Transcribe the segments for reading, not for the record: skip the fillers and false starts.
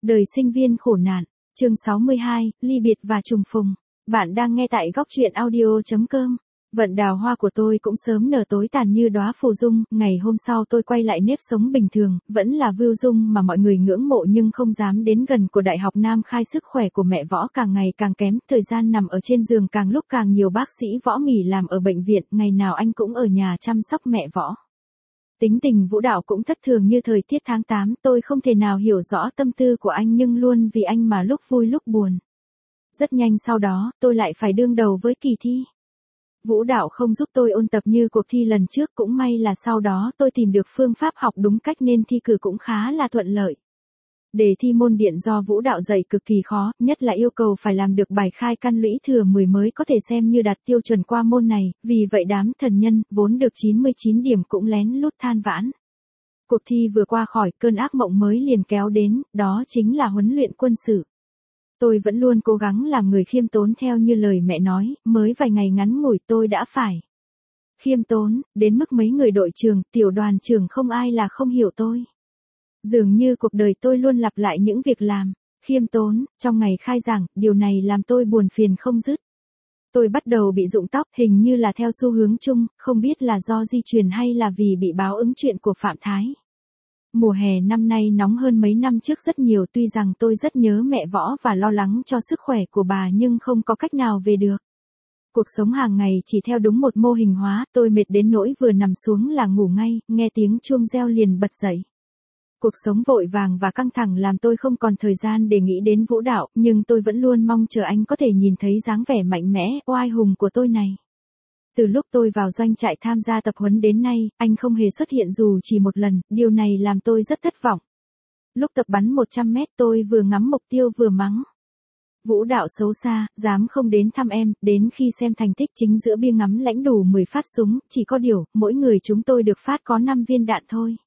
Đời sinh viên khổ nạn, chương 62, ly biệt và trùng phùng. Bạn đang nghe tại góc truyện audio.com. Vận đào hoa của tôi cũng sớm nở tối tàn như đóa phù dung, ngày hôm sau tôi quay lại nếp sống bình thường, vẫn là Vưu Dung mà mọi người ngưỡng mộ nhưng không dám đến gần của Đại học Nam Khai. Sức khỏe của mẹ Võ càng ngày càng kém, thời gian nằm ở trên giường càng lúc càng nhiều. Bác sĩ Võ nghỉ làm ở bệnh viện, ngày nào anh cũng ở nhà chăm sóc mẹ Võ. Tính tình Vũ Đạo cũng thất thường như thời tiết tháng 8, tôi không thể nào hiểu rõ tâm tư của anh nhưng luôn vì anh mà lúc vui lúc buồn. Rất nhanh sau đó, tôi lại phải đương đầu với kỳ thi. Vũ Đạo không giúp tôi ôn tập như cuộc thi lần trước, cũng may là sau đó tôi tìm được phương pháp học đúng cách nên thi cử cũng khá là thuận lợi. Đề thi môn điện do Vũ Đạo dạy cực kỳ khó, nhất là yêu cầu phải làm được bài khai căn lũy thừa 10 mới có thể xem như đạt tiêu chuẩn qua môn này, vì vậy đám thần nhân, vốn được 99 điểm cũng lén lút than vãn. Cuộc thi vừa qua khỏi, cơn ác mộng mới liền kéo đến, đó chính là huấn luyện quân sự. Tôi vẫn luôn cố gắng làm người khiêm tốn theo như lời mẹ nói, mới vài ngày ngắn ngủi tôi đã phải khiêm tốn, đến mức mấy người đội trưởng, tiểu đoàn trưởng không ai là không hiểu tôi. Dường như cuộc đời tôi luôn lặp lại những việc làm khiêm tốn, trong ngày khai giảng, điều này làm tôi buồn phiền không dứt. Tôi bắt đầu bị rụng tóc, hình như là theo xu hướng chung, không biết là do di truyền hay là vì bị báo ứng chuyện của Phạm Thái. Mùa hè năm nay nóng hơn mấy năm trước rất nhiều, tuy rằng tôi rất nhớ mẹ Võ và lo lắng cho sức khỏe của bà nhưng không có cách nào về được. Cuộc sống hàng ngày chỉ theo đúng một mô hình hóa, tôi mệt đến nỗi vừa nằm xuống là ngủ ngay, nghe tiếng chuông reo liền bật dậy. Cuộc sống vội vàng và căng thẳng làm tôi không còn thời gian để nghĩ đến Vũ Đạo, nhưng tôi vẫn luôn mong chờ anh có thể nhìn thấy dáng vẻ mạnh mẽ, oai hùng của tôi này. Từ lúc tôi vào doanh trại tham gia tập huấn đến nay, anh không hề xuất hiện dù chỉ một lần, điều này làm tôi rất thất vọng. Lúc tập bắn 100 mét tôi vừa ngắm mục tiêu vừa mắng. Vũ Đạo xấu xa, dám không đến thăm em, đến khi xem thành tích chính giữa bia ngắm lãnh đủ 10 phát súng, chỉ có điều, mỗi người chúng tôi được phát có 5 viên đạn thôi.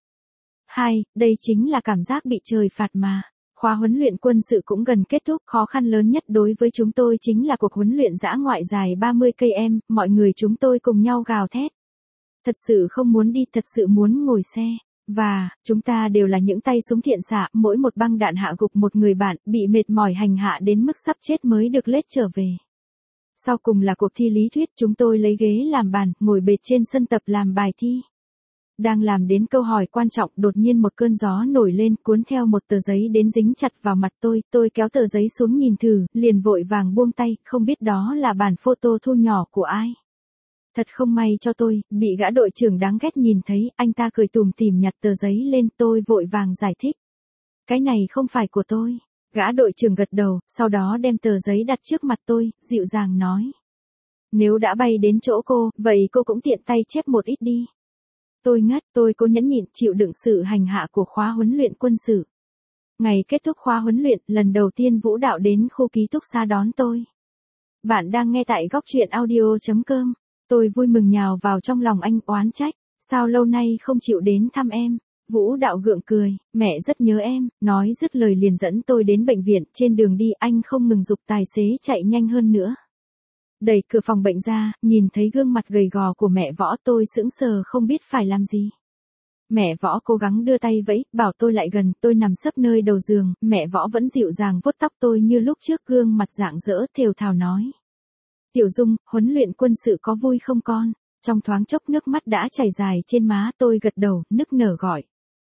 Đây chính là cảm giác bị trời phạt mà. Khóa huấn luyện quân sự cũng gần kết thúc, khó khăn lớn nhất đối với chúng tôi chính là cuộc huấn luyện dã ngoại dài 30 km, mọi người chúng tôi cùng nhau gào thét. Thật sự không muốn đi, thật sự muốn ngồi xe. Và, chúng ta đều là những tay súng thiện xạ, mỗi một băng đạn hạ gục một người bạn, bị mệt mỏi hành hạ đến mức sắp chết mới được lết trở về. Sau cùng là cuộc thi lý thuyết, chúng tôi lấy ghế làm bàn, ngồi bệt trên sân tập làm bài thi. Đang làm đến câu hỏi quan trọng, đột nhiên một cơn gió nổi lên, cuốn theo một tờ giấy đến dính chặt vào mặt tôi kéo tờ giấy xuống nhìn thử, liền vội vàng buông tay, không biết đó là bản photo thu nhỏ của ai. Thật không may cho tôi, bị gã đội trưởng đáng ghét nhìn thấy, anh ta cười tủm tỉm nhặt tờ giấy lên, tôi vội vàng giải thích. Cái này không phải của tôi. Gã đội trưởng gật đầu, sau đó đem tờ giấy đặt trước mặt tôi, dịu dàng nói. Nếu đã bay đến chỗ cô, vậy cô cũng tiện tay chép một ít đi. Tôi ngất, tôi cố nhẫn nhịn chịu đựng sự hành hạ của khóa huấn luyện quân sự. Ngày kết thúc khóa huấn luyện, lần đầu tiên Vũ Đạo đến khu ký túc xá đón tôi. Bạn đang nghe tại góc truyện audio.com. Tôi vui mừng nhào vào trong lòng anh, oán trách. Sao lâu nay không chịu đến thăm em? Vũ Đạo gượng cười, mẹ rất nhớ em, nói dứt lời liền dẫn tôi đến bệnh viện. Trên đường đi anh không ngừng giục tài xế chạy nhanh hơn nữa. Đẩy cửa phòng bệnh ra, nhìn thấy gương mặt gầy gò của mẹ Võ, tôi sững sờ không biết phải làm gì. Mẹ Võ cố gắng đưa tay vẫy, bảo tôi lại gần, tôi nằm sấp nơi đầu giường, mẹ Võ vẫn dịu dàng vuốt tóc tôi như lúc trước, gương mặt rạng rỡ thều thào nói. Tiểu Dung, huấn luyện quân sự có vui không con? Trong thoáng chốc nước mắt đã chảy dài trên má, tôi gật đầu, nức nở gọi.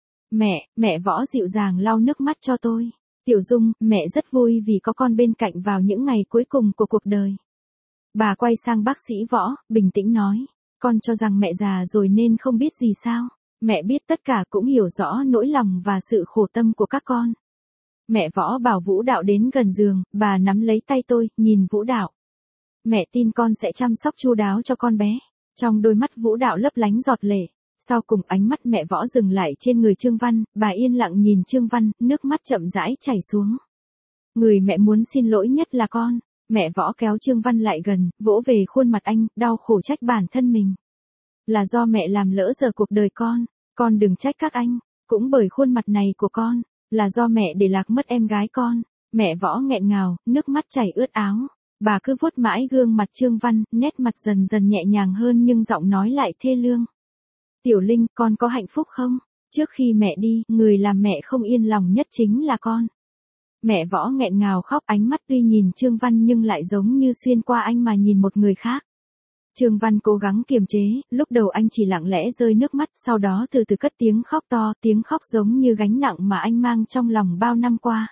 Mẹ Võ dịu dàng lau nước mắt cho tôi. Tiểu Dung, mẹ rất vui vì có con bên cạnh vào những ngày cuối cùng của cuộc đời. Bà quay sang bác sĩ Võ, bình tĩnh nói, con cho rằng mẹ già rồi nên không biết gì sao, mẹ biết tất cả, cũng hiểu rõ nỗi lòng và sự khổ tâm của các con. Mẹ Võ bảo Vũ Đạo đến gần giường, bà nắm lấy tay tôi, nhìn Vũ Đạo. Mẹ tin con sẽ chăm sóc chu đáo cho con bé. Trong đôi mắt Vũ Đạo lấp lánh giọt lệ. Sau cùng ánh mắt mẹ Võ dừng lại trên người Trương Văn, bà yên lặng nhìn Trương Văn, nước mắt chậm rãi chảy xuống. Người mẹ muốn xin lỗi nhất là con. Mẹ Võ kéo Trương Văn lại gần, vỗ về khuôn mặt anh, đau khổ trách bản thân mình. Là do mẹ làm lỡ giờ cuộc đời con đừng trách các anh, cũng bởi khuôn mặt này của con, là do mẹ để lạc mất em gái con. Mẹ Võ nghẹn ngào, nước mắt chảy ướt áo. Bà cứ vuốt mãi gương mặt Trương Văn, nét mặt dần dần nhẹ nhàng hơn nhưng giọng nói lại thê lương. Tiểu Linh, con có hạnh phúc không? Trước khi mẹ đi, người làm mẹ không yên lòng nhất chính là con. Mẹ Võ nghẹn ngào khóc, ánh mắt tuy nhìn Trương Văn nhưng lại giống như xuyên qua anh mà nhìn một người khác. Trương Văn cố gắng kiềm chế, lúc đầu anh chỉ lặng lẽ rơi nước mắt, sau đó từ từ cất tiếng khóc to, tiếng khóc giống như gánh nặng mà anh mang trong lòng bao năm qua.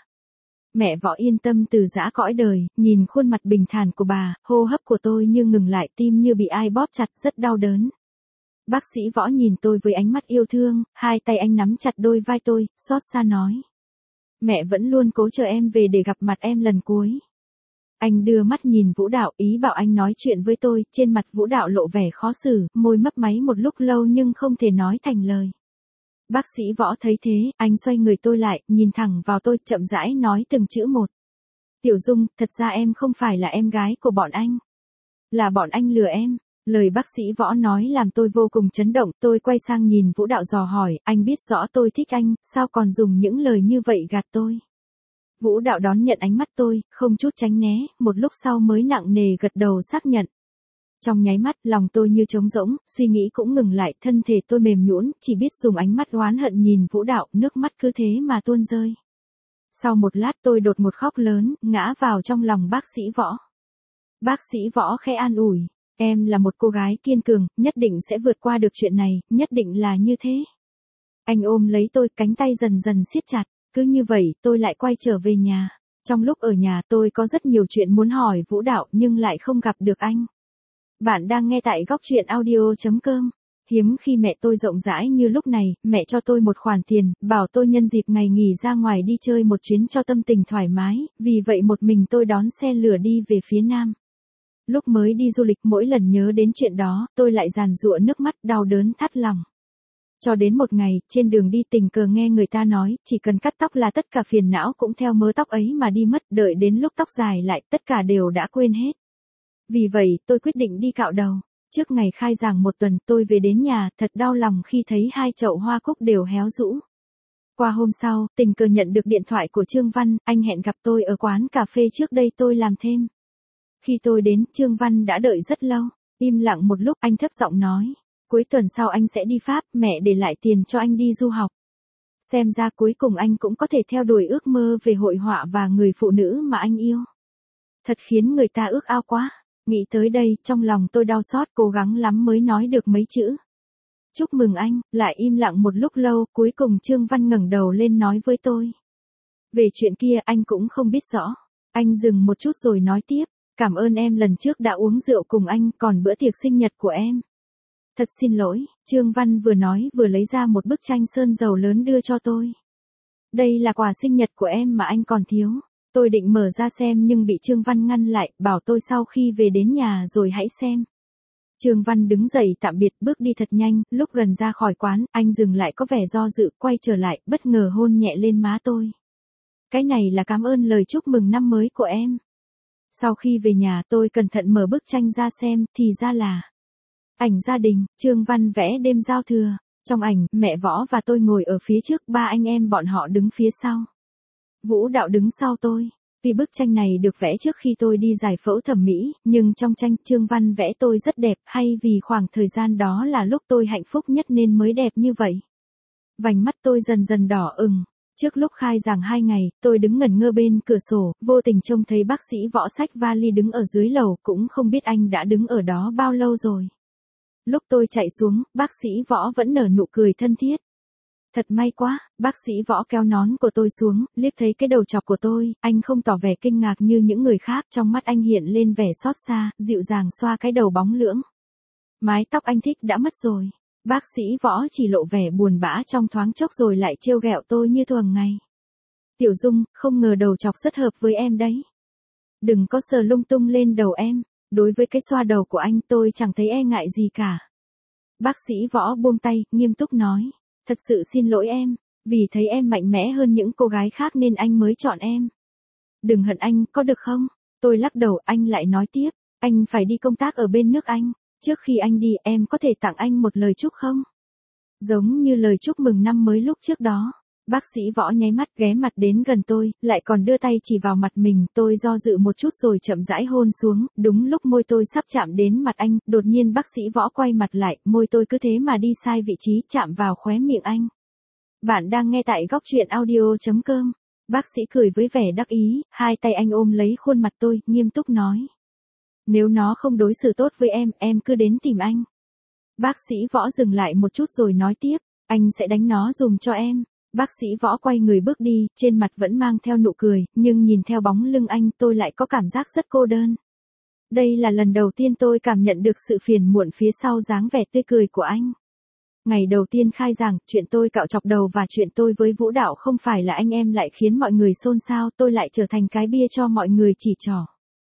Mẹ Võ yên tâm từ giã cõi đời, nhìn khuôn mặt bình thản của bà, hô hấp của tôi như ngừng lại, tim như bị ai bóp chặt, rất đau đớn. Bác sĩ Võ nhìn tôi với ánh mắt yêu thương, hai tay anh nắm chặt đôi vai tôi, xót xa nói. Mẹ vẫn luôn cố chờ em về để gặp mặt em lần cuối. Anh đưa mắt nhìn Vũ Đạo, ý bảo anh nói chuyện với tôi, trên mặt Vũ Đạo lộ vẻ khó xử, môi mấp máy một lúc lâu nhưng không thể nói thành lời. Bác sĩ Võ thấy thế, anh xoay người tôi lại, nhìn thẳng vào tôi, chậm rãi nói từng chữ một. Tiểu Dung, thật ra em không phải là em gái của bọn anh. Là bọn anh lừa em. Lời bác sĩ Võ nói làm tôi vô cùng chấn động, tôi quay sang nhìn Vũ Đạo dò hỏi, anh biết rõ tôi thích anh, sao còn dùng những lời như vậy gạt tôi? Vũ Đạo đón nhận ánh mắt tôi, không chút tránh né, một lúc sau mới nặng nề gật đầu xác nhận. Trong nháy mắt, lòng tôi như trống rỗng, suy nghĩ cũng ngừng lại, thân thể tôi mềm nhũn, chỉ biết dùng ánh mắt oán hận nhìn Vũ Đạo, nước mắt cứ thế mà tuôn rơi. Sau một lát tôi đột ngột khóc lớn, ngã vào trong lòng bác sĩ Võ. Bác sĩ Võ khẽ an ủi, em là một cô gái kiên cường, nhất định sẽ vượt qua được chuyện này, nhất định là như thế. Anh ôm lấy tôi, cánh tay dần dần siết chặt, cứ như vậy tôi lại quay trở về nhà. Trong lúc ở nhà tôi có rất nhiều chuyện muốn hỏi Vũ Đạo nhưng lại không gặp được anh. Bạn đang nghe tại góc truyện audio.com. Hiếm khi mẹ tôi rộng rãi như lúc này, mẹ cho tôi một khoản tiền, bảo tôi nhân dịp ngày nghỉ ra ngoài đi chơi một chuyến cho tâm tình thoải mái, vì vậy một mình tôi đón xe lửa đi về phía Nam. Lúc mới đi du lịch mỗi lần nhớ đến chuyện đó, tôi lại giàn giụa nước mắt đau đớn thắt lòng. Cho đến một ngày, trên đường đi tình cờ nghe người ta nói, chỉ cần cắt tóc là tất cả phiền não cũng theo mớ tóc ấy mà đi mất, đợi đến lúc tóc dài lại, tất cả đều đã quên hết. Vì vậy, tôi quyết định đi cạo đầu. Trước ngày khai giảng một tuần, tôi về đến nhà, thật đau lòng khi thấy hai chậu hoa cúc đều héo rũ. Qua hôm sau, tình cờ nhận được điện thoại của Trương Văn, anh hẹn gặp tôi ở quán cà phê trước đây tôi làm thêm. Khi tôi đến, Trương Văn đã đợi rất lâu. Im lặng một lúc, anh thấp giọng nói. Cuối tuần sau anh sẽ đi Pháp, mẹ để lại tiền cho anh đi du học. Xem ra cuối cùng anh cũng có thể theo đuổi ước mơ về hội họa và người phụ nữ mà anh yêu. Thật khiến người ta ước ao quá. Nghĩ tới đây, trong lòng tôi đau xót, cố gắng lắm mới nói được mấy chữ. Chúc mừng anh, lại im lặng một lúc lâu, cuối cùng Trương Văn ngẩng đầu lên nói với tôi. Về chuyện kia anh cũng không biết rõ. Anh dừng một chút rồi nói tiếp. Cảm ơn em lần trước đã uống rượu cùng anh, còn bữa tiệc sinh nhật của em. Thật xin lỗi, Trương Văn vừa nói vừa lấy ra một bức tranh sơn dầu lớn đưa cho tôi. Đây là quà sinh nhật của em mà anh còn thiếu. Tôi định mở ra xem nhưng bị Trương Văn ngăn lại, bảo tôi sau khi về đến nhà rồi hãy xem. Trương Văn đứng dậy tạm biệt, bước đi thật nhanh, lúc gần ra khỏi quán, anh dừng lại có vẻ do dự, quay trở lại, bất ngờ hôn nhẹ lên má tôi. Cái này là cảm ơn lời chúc mừng năm mới của em. Sau khi về nhà tôi cẩn thận mở bức tranh ra xem, thì ra là ảnh gia đình, Trương Văn vẽ đêm giao thừa. Trong ảnh, mẹ Võ và tôi ngồi ở phía trước, ba anh em bọn họ đứng phía sau. Vũ Đạo đứng sau tôi. Tuy bức tranh này được vẽ trước khi tôi đi giải phẫu thẩm mỹ, nhưng trong tranh Trương Văn vẽ tôi rất đẹp, hay vì khoảng thời gian đó là lúc tôi hạnh phúc nhất nên mới đẹp như vậy. Vành mắt tôi dần dần đỏ ửng. Trước lúc khai giảng 2 ngày, tôi đứng ngẩn ngơ bên cửa sổ, vô tình trông thấy bác sĩ Võ xách vali đứng ở dưới lầu, cũng không biết anh đã đứng ở đó bao lâu rồi. Lúc tôi chạy xuống, bác sĩ Võ vẫn nở nụ cười thân thiết. Thật may quá, bác sĩ Võ kéo nón của tôi xuống, liếc thấy cái đầu chọc của tôi, anh không tỏ vẻ kinh ngạc như những người khác, trong mắt anh hiện lên vẻ xót xa, dịu dàng xoa cái đầu bóng lưỡng. Mái tóc anh thích đã mất rồi. Bác sĩ Võ chỉ lộ vẻ buồn bã trong thoáng chốc rồi lại trêu ghẹo tôi như thường ngày. Tiểu Dung, không ngờ đầu chọc rất hợp với em đấy. Đừng có sờ lung tung lên đầu em. Đối với cái xoa đầu của anh tôi chẳng thấy e ngại gì cả. Bác sĩ Võ buông tay, nghiêm túc nói. Thật sự xin lỗi em, vì thấy em mạnh mẽ hơn những cô gái khác nên anh mới chọn em. Đừng hận anh, có được không? Tôi lắc đầu, anh lại nói tiếp. Anh phải đi công tác ở bên nước Anh. Trước khi anh đi, em có thể tặng anh một lời chúc không? Giống như lời chúc mừng năm mới lúc trước đó. Bác sĩ Võ nháy mắt ghé mặt đến gần tôi, lại còn đưa tay chỉ vào mặt mình, tôi do dự một chút rồi chậm rãi hôn xuống, đúng lúc môi tôi sắp chạm đến mặt anh, đột nhiên bác sĩ Võ quay mặt lại, môi tôi cứ thế mà đi sai vị trí chạm vào khóe miệng anh. Bạn đang nghe tại góc truyện audio.com. Bác sĩ cười với vẻ đắc ý, hai tay anh ôm lấy khuôn mặt tôi, nghiêm túc nói. Nếu nó không đối xử tốt với em cứ đến tìm anh. Bác sĩ Võ dừng lại một chút rồi nói tiếp, anh sẽ đánh nó dùm cho em. Bác sĩ Võ quay người bước đi, trên mặt vẫn mang theo nụ cười, nhưng nhìn theo bóng lưng anh tôi lại có cảm giác rất cô đơn. Đây là lần đầu tiên tôi cảm nhận được sự phiền muộn phía sau dáng vẻ tươi cười của anh. Ngày đầu tiên khai giảng, chuyện tôi cạo chọc đầu và chuyện tôi với Vũ Đạo không phải là anh em lại khiến mọi người xôn xao, tôi lại trở thành cái bia cho mọi người chỉ trỏ.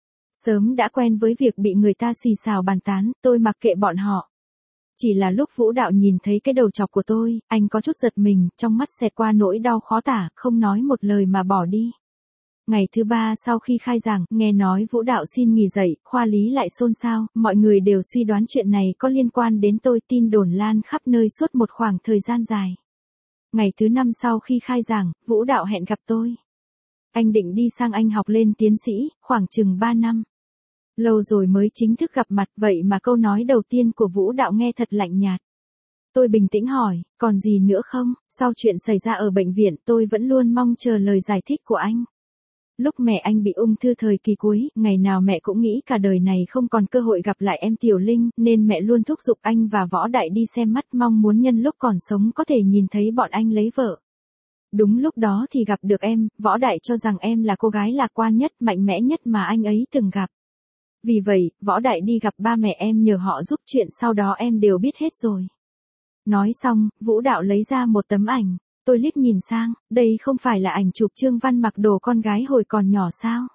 Sớm đã quen với việc bị người ta xì xào bàn tán, tôi mặc kệ bọn họ. Chỉ là lúc Vũ Đạo nhìn thấy cái đầu chọc của tôi, anh có chút giật mình, trong mắt xẹt qua nỗi đau khó tả, không nói một lời mà bỏ đi. Ngày thứ 3 sau khi khai giảng, nghe nói Vũ Đạo xin nghỉ dạy, khoa lý lại xôn xao, mọi người đều suy đoán chuyện này có liên quan đến tôi, tin đồn lan khắp nơi suốt một khoảng thời gian dài. Ngày thứ 5 sau khi khai giảng, Vũ Đạo hẹn gặp tôi. Anh định đi sang Anh học lên tiến sĩ, khoảng chừng 3 năm. Lâu rồi mới chính thức gặp mặt, vậy mà câu nói đầu tiên của Vũ Đạo nghe thật lạnh nhạt. Tôi bình tĩnh hỏi, còn gì nữa không? Sau chuyện xảy ra ở bệnh viện, tôi vẫn luôn mong chờ lời giải thích của anh. Lúc mẹ anh bị ung thư thời kỳ cuối, ngày nào mẹ cũng nghĩ cả đời này không còn cơ hội gặp lại em Tiểu Linh, nên mẹ luôn thúc giục anh và Võ Đại đi xem mắt, mong muốn nhân lúc còn sống có thể nhìn thấy bọn anh lấy vợ. Đúng lúc đó thì gặp được em, Võ Đại cho rằng em là cô gái lạc quan nhất, mạnh mẽ nhất mà anh ấy từng gặp. Vì vậy, Võ Đại đi gặp ba mẹ em nhờ họ giúp, chuyện sau đó em đều biết hết rồi. Nói xong, Vũ Đạo lấy ra một tấm ảnh. Tôi liếc nhìn sang, đây không phải là ảnh chụp Trương Văn mặc đồ con gái hồi còn nhỏ sao?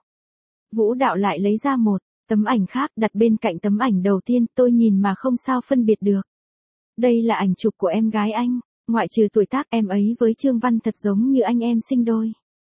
Vũ Đạo lại lấy ra một tấm ảnh khác đặt bên cạnh tấm ảnh đầu tiên, tôi nhìn mà không sao phân biệt được. Đây là ảnh chụp của em gái anh, ngoại trừ tuổi tác em ấy với Trương Văn thật giống như anh em sinh đôi.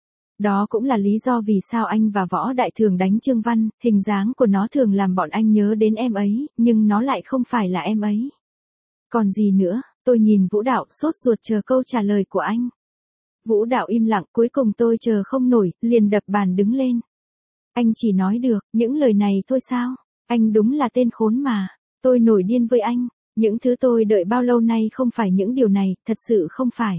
Đó cũng là lý do vì sao anh và Võ Đại thường đánh Trương Văn, hình dáng của nó thường làm bọn anh nhớ đến em ấy, nhưng nó lại không phải là em ấy. Còn gì nữa? Tôi nhìn Vũ Đạo sốt ruột chờ câu trả lời của anh. Vũ Đạo im lặng, cuối cùng tôi chờ không nổi, liền đập bàn đứng lên. Anh chỉ nói được, những lời này thôi sao? Anh đúng là tên khốn mà. Tôi nổi điên với anh. Những thứ tôi đợi bao lâu nay không phải những điều này, thật sự không phải.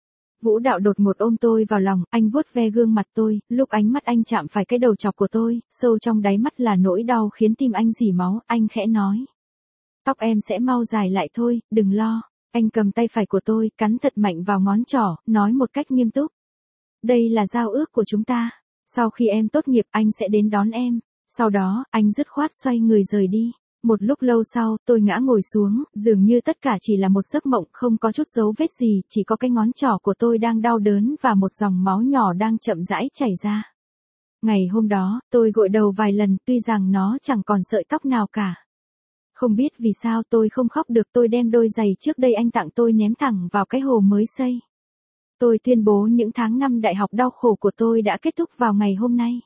Vũ Đạo đột ngột ôm tôi vào lòng, anh vuốt ve gương mặt tôi, lúc ánh mắt anh chạm phải cái đầu chọc của tôi, sâu trong đáy mắt là nỗi đau khiến tim anh rỉ máu, anh khẽ nói. Tóc em sẽ mau dài lại thôi, đừng lo. Anh cầm tay phải của tôi, cắn thật mạnh vào ngón trỏ, nói một cách nghiêm túc. Đây là giao ước của chúng ta. Sau khi em tốt nghiệp, anh sẽ đến đón em. Sau đó, anh dứt khoát xoay người rời đi. Một lúc lâu sau, tôi ngã ngồi xuống, dường như tất cả chỉ là một giấc mộng, không có chút dấu vết gì, chỉ có cái ngón trỏ của tôi đang đau đớn và một dòng máu nhỏ đang chậm rãi chảy ra. Ngày hôm đó, tôi gội đầu vài lần, tuy rằng nó chẳng còn sợi tóc nào cả. Không biết vì sao tôi không khóc được, tôi đem đôi giày trước đây anh tặng tôi ném thẳng vào cái hồ mới xây. Tôi tuyên bố những tháng năm đại học đau khổ của tôi đã kết thúc vào ngày hôm nay.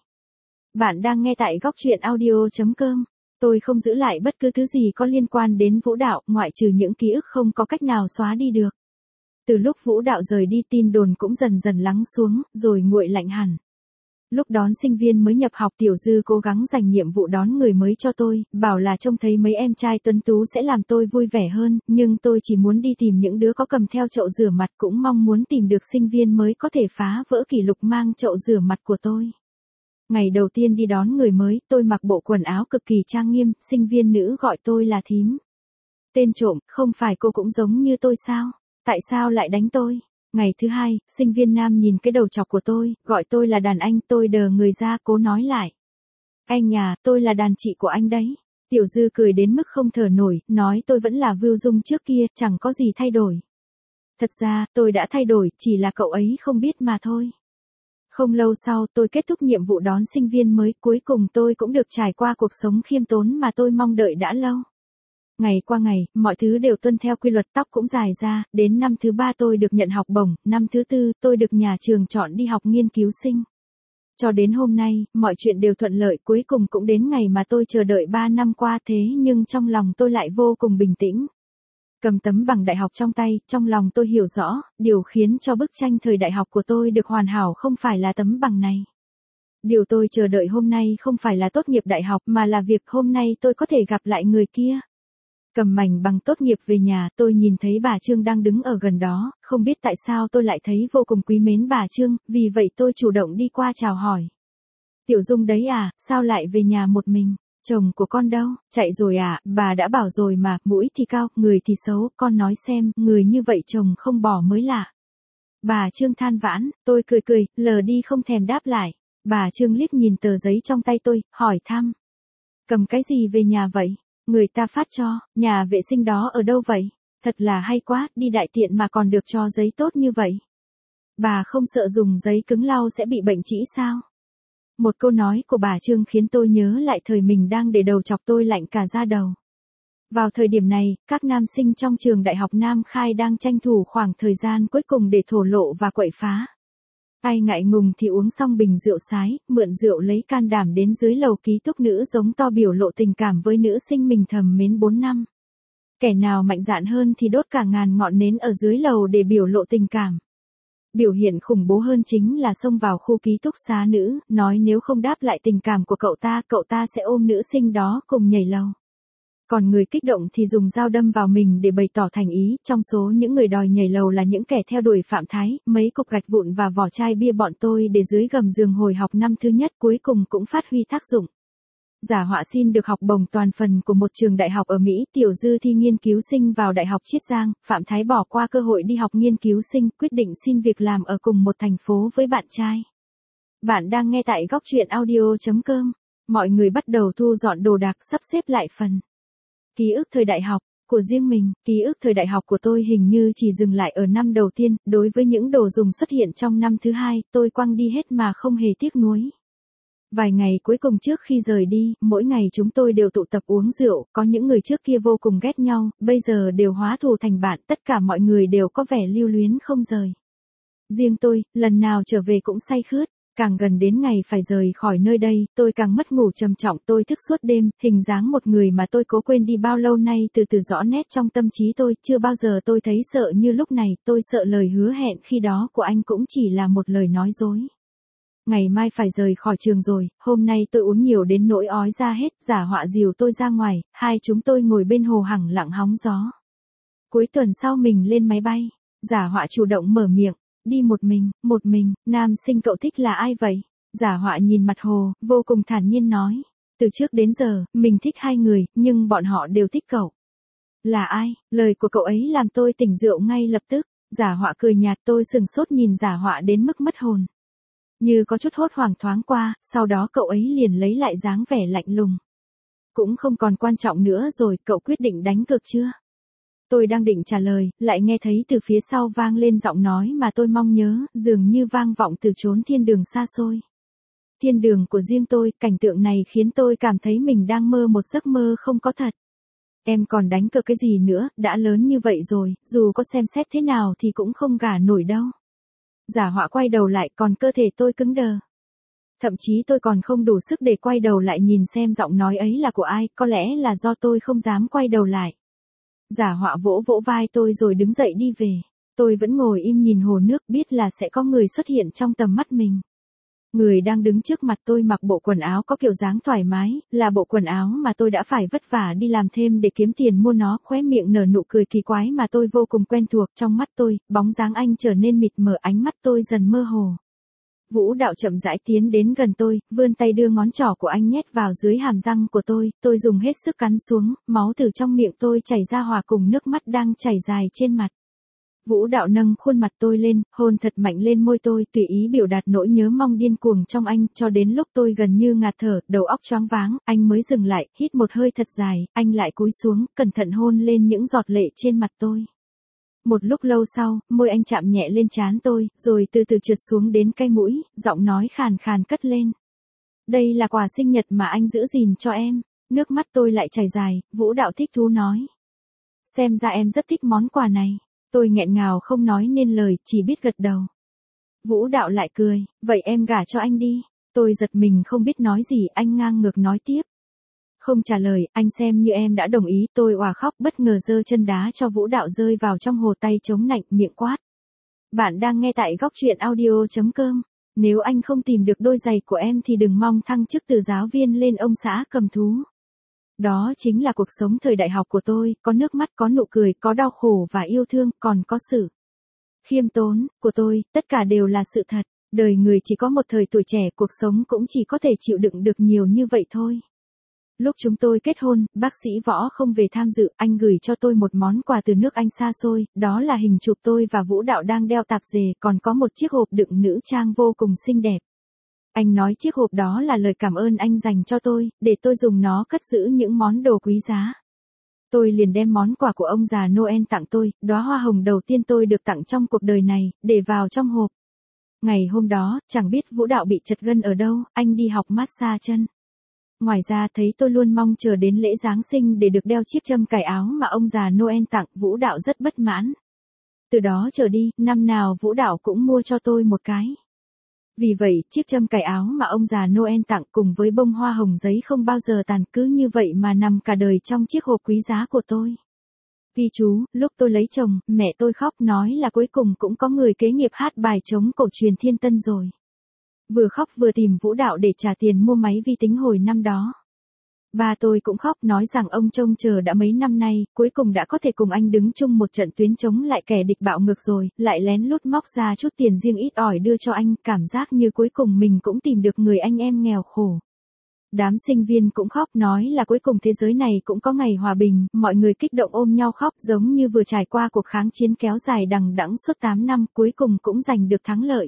Bạn đang nghe tại góc truyện audio.com. Tôi không giữ lại bất cứ thứ gì có liên quan đến Vũ Đạo, ngoại trừ những ký ức không có cách nào xóa đi được. Từ lúc Vũ Đạo rời đi, tin đồn cũng dần dần lắng xuống, rồi nguội lạnh hẳn. Lúc đón sinh viên mới nhập học, Tiểu Dư cố gắng dành nhiệm vụ đón người mới cho tôi, bảo là trông thấy mấy em trai tuấn tú sẽ làm tôi vui vẻ hơn, nhưng tôi chỉ muốn đi tìm những đứa có cầm theo chậu rửa mặt, cũng mong muốn tìm được sinh viên mới có thể phá vỡ kỷ lục mang chậu rửa mặt của tôi. Ngày đầu tiên đi đón người mới, tôi mặc bộ quần áo cực kỳ trang nghiêm, sinh viên nữ gọi tôi là thím. Tên trộm, không phải cô cũng giống như tôi sao? Tại sao lại đánh tôi? Ngày thứ hai, sinh viên nam nhìn cái đầu chọc của tôi, gọi tôi là đàn anh, tôi đờ người ra cố nói lại. Anh à, tôi là đàn chị của anh đấy. Tiểu Dư cười đến mức không thở nổi, nói tôi vẫn là Vưu Dung trước kia, chẳng có gì thay đổi. Thật ra, tôi đã thay đổi, chỉ là cậu ấy không biết mà thôi. Không lâu sau, tôi kết thúc nhiệm vụ đón sinh viên mới, cuối cùng tôi cũng được trải qua cuộc sống khiêm tốn mà tôi mong đợi đã lâu. Ngày qua ngày, mọi thứ đều tuân theo quy luật, tóc cũng dài ra, đến năm thứ 3 tôi được nhận học bổng, năm thứ 4 tôi được nhà trường chọn đi học nghiên cứu sinh. Cho đến hôm nay, mọi chuyện đều thuận lợi, cuối cùng cũng đến ngày mà tôi chờ đợi 3 năm qua, thế nhưng trong lòng tôi lại vô cùng bình tĩnh. Cầm tấm bằng đại học trong tay, trong lòng tôi hiểu rõ, điều khiến cho bức tranh thời đại học của tôi được hoàn hảo không phải là tấm bằng này. Điều tôi chờ đợi hôm nay không phải là tốt nghiệp đại học mà là việc hôm nay tôi có thể gặp lại người kia. Cầm mảnh bằng tốt nghiệp về nhà, tôi nhìn thấy bà Trương đang đứng ở gần đó, không biết tại sao tôi lại thấy vô cùng quý mến bà Trương, vì vậy tôi chủ động đi qua chào hỏi. Tiểu Dung đấy à, sao lại về nhà một mình? Chồng của con đâu? Chạy rồi à, bà đã bảo rồi mà, mũi thì cao, người thì xấu, con nói xem, người như vậy chồng không bỏ mới lạ. Bà Trương than vãn, tôi cười cười, lờ đi không thèm đáp lại. Bà Trương liếc nhìn tờ giấy trong tay tôi, hỏi thăm. Cầm cái gì về nhà vậy? Người ta phát cho, nhà vệ sinh đó ở đâu vậy? Thật là hay quá, đi đại tiện mà còn được cho giấy tốt như vậy. Bà không sợ dùng giấy cứng lau sẽ bị bệnh trĩ sao? Một câu nói của bà Trương khiến tôi nhớ lại thời mình đang để đầu chọc tôi lạnh cả da đầu. Vào thời điểm này, các nam sinh trong trường đại học Nam Khai đang tranh thủ khoảng thời gian cuối cùng để thổ lộ và quậy phá. Ai ngại ngùng thì uống xong bình rượu sái, mượn rượu lấy can đảm đến dưới lầu ký túc nữ giống to biểu lộ tình cảm với nữ sinh mình thầm mến 4 năm. Kẻ nào mạnh dạn hơn thì đốt cả ngàn ngọn nến ở dưới lầu để biểu lộ tình cảm. Biểu hiện khủng bố hơn chính là xông vào khu ký túc xá nữ, nói nếu không đáp lại tình cảm của cậu ta sẽ ôm nữ sinh đó cùng nhảy lầu. Còn người kích động thì dùng dao đâm vào mình để bày tỏ thành ý, trong số những người đòi nhảy lầu là những kẻ theo đuổi Phạm Thái, mấy cục gạch vụn và vỏ chai bia bọn tôi để dưới gầm giường hồi học năm thứ nhất cuối cùng cũng phát huy tác dụng. Giả họa xin được học bổng toàn phần của một trường đại học ở Mỹ, Tiểu Dư thi nghiên cứu sinh vào Đại học Chiết Giang, Phạm Thái bỏ qua cơ hội đi học nghiên cứu sinh, quyết định xin việc làm ở cùng một thành phố với bạn trai. Bạn đang nghe tại góc truyện audio.com. Mọi người bắt đầu thu dọn đồ đạc sắp xếp lại phần. Ký ức thời đại học của riêng mình, ký ức thời đại học của tôi hình như chỉ dừng lại ở năm đầu tiên, đối với những đồ dùng xuất hiện trong năm thứ hai, tôi quăng đi hết mà không hề tiếc nuối. Vài ngày cuối cùng trước khi rời đi, mỗi ngày chúng tôi đều tụ tập uống rượu, có những người trước kia vô cùng ghét nhau, bây giờ đều hóa thù thành bạn, tất cả mọi người đều có vẻ lưu luyến không rời. Riêng tôi, lần nào trở về cũng say khướt. Càng gần đến ngày phải rời khỏi nơi đây, tôi càng mất ngủ trầm trọng, tôi thức suốt đêm, hình dáng một người mà tôi cố quên đi bao lâu nay từ từ rõ nét trong tâm trí tôi, chưa bao giờ tôi thấy sợ như lúc này, tôi sợ lời hứa hẹn khi đó của anh cũng chỉ là một lời nói dối. Ngày mai phải rời khỏi trường rồi, hôm nay tôi uống nhiều đến nỗi ói ra hết, Giả Họa dìu tôi ra ngoài, hai chúng tôi ngồi bên hồ hẳng lặng hóng gió. Cuối tuần sau mình lên máy bay, Giả Họa chủ động mở miệng. Đi một mình, nam sinh cậu thích là ai vậy? Giả Họa nhìn mặt hồ, vô cùng thản nhiên nói. Từ trước đến giờ, mình thích hai người, nhưng bọn họ đều thích cậu. Là ai? Lời của cậu ấy làm tôi tỉnh rượu ngay lập tức. Giả Họa cười nhạt, tôi sừng sốt nhìn Giả Họa đến mức mất hồn. Như có chút hốt hoảng thoáng qua, sau đó cậu ấy liền lấy lại dáng vẻ lạnh lùng. Cũng không còn quan trọng nữa rồi, cậu quyết định đánh cược chưa? Tôi đang định trả lời, lại nghe thấy từ phía sau vang lên giọng nói mà tôi mong nhớ, dường như vang vọng từ chốn thiên đường xa xôi. Thiên đường của riêng tôi, cảnh tượng này khiến tôi cảm thấy mình đang mơ một giấc mơ không có thật. Em còn đánh cược cái gì nữa, đã lớn như vậy rồi, dù có xem xét thế nào thì cũng không gả nổi đâu. Giả Họa quay đầu lại, còn cơ thể tôi cứng đờ. Thậm chí tôi còn không đủ sức để quay đầu lại nhìn xem giọng nói ấy là của ai, có lẽ là do tôi không dám quay đầu lại. Giả Họa vỗ vỗ vai tôi rồi đứng dậy đi về. Tôi vẫn ngồi im nhìn hồ nước, biết là sẽ có người xuất hiện trong tầm mắt mình. Người đang đứng trước mặt tôi mặc bộ quần áo có kiểu dáng thoải mái, là bộ quần áo mà tôi đã phải vất vả đi làm thêm để kiếm tiền mua nó, khóe miệng nở nụ cười kỳ quái mà tôi vô cùng quen thuộc. Trong mắt tôi, bóng dáng anh trở nên mịt mờ, ánh mắt tôi dần mơ hồ. Vũ Đạo chậm rãi tiến đến gần tôi, vươn tay đưa ngón trỏ của anh nhét vào dưới hàm răng của tôi dùng hết sức cắn xuống, máu từ trong miệng tôi chảy ra hòa cùng nước mắt đang chảy dài trên mặt. Vũ Đạo nâng khuôn mặt tôi lên, hôn thật mạnh lên môi tôi, tùy ý biểu đạt nỗi nhớ mong điên cuồng trong anh, cho đến lúc tôi gần như ngạt thở, đầu óc choáng váng, anh mới dừng lại, hít một hơi thật dài, anh lại cúi xuống, cẩn thận hôn lên những giọt lệ trên mặt tôi. Một lúc lâu sau, môi anh chạm nhẹ lên trán tôi, rồi từ từ trượt xuống đến cái mũi, giọng nói khàn khàn cất lên. Đây là quà sinh nhật mà anh giữ gìn cho em. Nước mắt tôi lại chảy dài, Vũ Đạo thích thú nói. Xem ra em rất thích món quà này. Tôi nghẹn ngào không nói nên lời, chỉ biết gật đầu. Vũ Đạo lại cười, vậy em gả cho anh đi. Tôi giật mình không biết nói gì, anh ngang ngược nói tiếp. Không trả lời, anh xem như em đã đồng ý, tôi òa khóc bất ngờ giơ chân đá cho Vũ Đạo rơi vào trong hồ, tay chống nạnh, miệng quát. Bạn đang nghe tại góc truyện audio.com. Nếu anh không tìm được đôi giày của em thì đừng mong thăng chức từ giáo viên lên ông xã cầm thú. Đó chính là cuộc sống thời đại học của tôi, có nước mắt, có nụ cười, có đau khổ và yêu thương, còn có sự khiêm tốn của tôi, tất cả đều là sự thật. Đời người chỉ có một thời tuổi trẻ, cuộc sống cũng chỉ có thể chịu đựng được nhiều như vậy thôi. Lúc chúng tôi kết hôn, bác sĩ Võ không về tham dự, anh gửi cho tôi một món quà từ nước Anh xa xôi, đó là hình chụp tôi và Vũ Đạo đang đeo tạp dề, còn có một chiếc hộp đựng nữ trang vô cùng xinh đẹp. Anh nói chiếc hộp đó là lời cảm ơn anh dành cho tôi, để tôi dùng nó cất giữ những món đồ quý giá. Tôi liền đem món quà của ông già Noel tặng tôi, đóa hoa hồng đầu tiên tôi được tặng trong cuộc đời này, để vào trong hộp. Ngày hôm đó, chẳng biết Vũ Đạo bị chật gân ở đâu, anh đi học massage chân. Ngoài ra thấy tôi luôn mong chờ đến lễ Giáng sinh để được đeo chiếc châm cài áo mà ông già Noel tặng, Vũ Đạo rất bất mãn. Từ đó trở đi, năm nào Vũ Đạo cũng mua cho tôi một cái. Vì vậy, chiếc châm cài áo mà ông già Noel tặng cùng với bông hoa hồng giấy không bao giờ tàn, cứ như vậy mà nằm cả đời trong chiếc hộp quý giá của tôi. Ghi chú, lúc tôi lấy chồng, mẹ tôi khóc nói là cuối cùng cũng có người kế nghiệp hát bài chống cổ truyền thiên tân rồi. Vừa khóc vừa tìm Vũ Đạo để trả tiền mua máy vi tính hồi năm đó. Ba tôi cũng khóc nói rằng ông trông chờ đã mấy năm nay, cuối cùng đã có thể cùng anh đứng chung một trận tuyến chống lại kẻ địch bạo ngược rồi, lại lén lút móc ra chút tiền riêng ít ỏi đưa cho anh, cảm giác như cuối cùng mình cũng tìm được người anh em nghèo khổ. Đám sinh viên cũng khóc nói là cuối cùng thế giới này cũng có ngày hòa bình, mọi người kích động ôm nhau khóc giống như vừa trải qua cuộc kháng chiến kéo dài đằng đẵng suốt 8 năm, cuối cùng cũng giành được thắng lợi.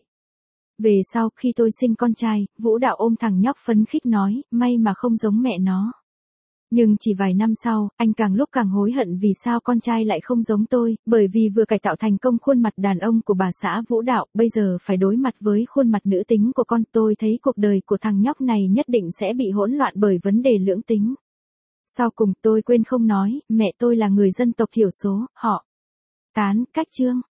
Về sau, khi tôi sinh con trai, Vũ Đạo ôm thằng nhóc phấn khích nói, may mà không giống mẹ nó. Nhưng chỉ vài năm sau, anh càng lúc càng hối hận vì sao con trai lại không giống tôi, bởi vì vừa cải tạo thành công khuôn mặt đàn ông của bà xã Vũ Đạo, bây giờ phải đối mặt với khuôn mặt nữ tính của con. Tôi thấy cuộc đời của thằng nhóc này nhất định sẽ bị hỗn loạn bởi vấn đề lưỡng tính. Sau cùng tôi quên không nói, mẹ tôi là người dân tộc thiểu số, họ Tán, cách Trương.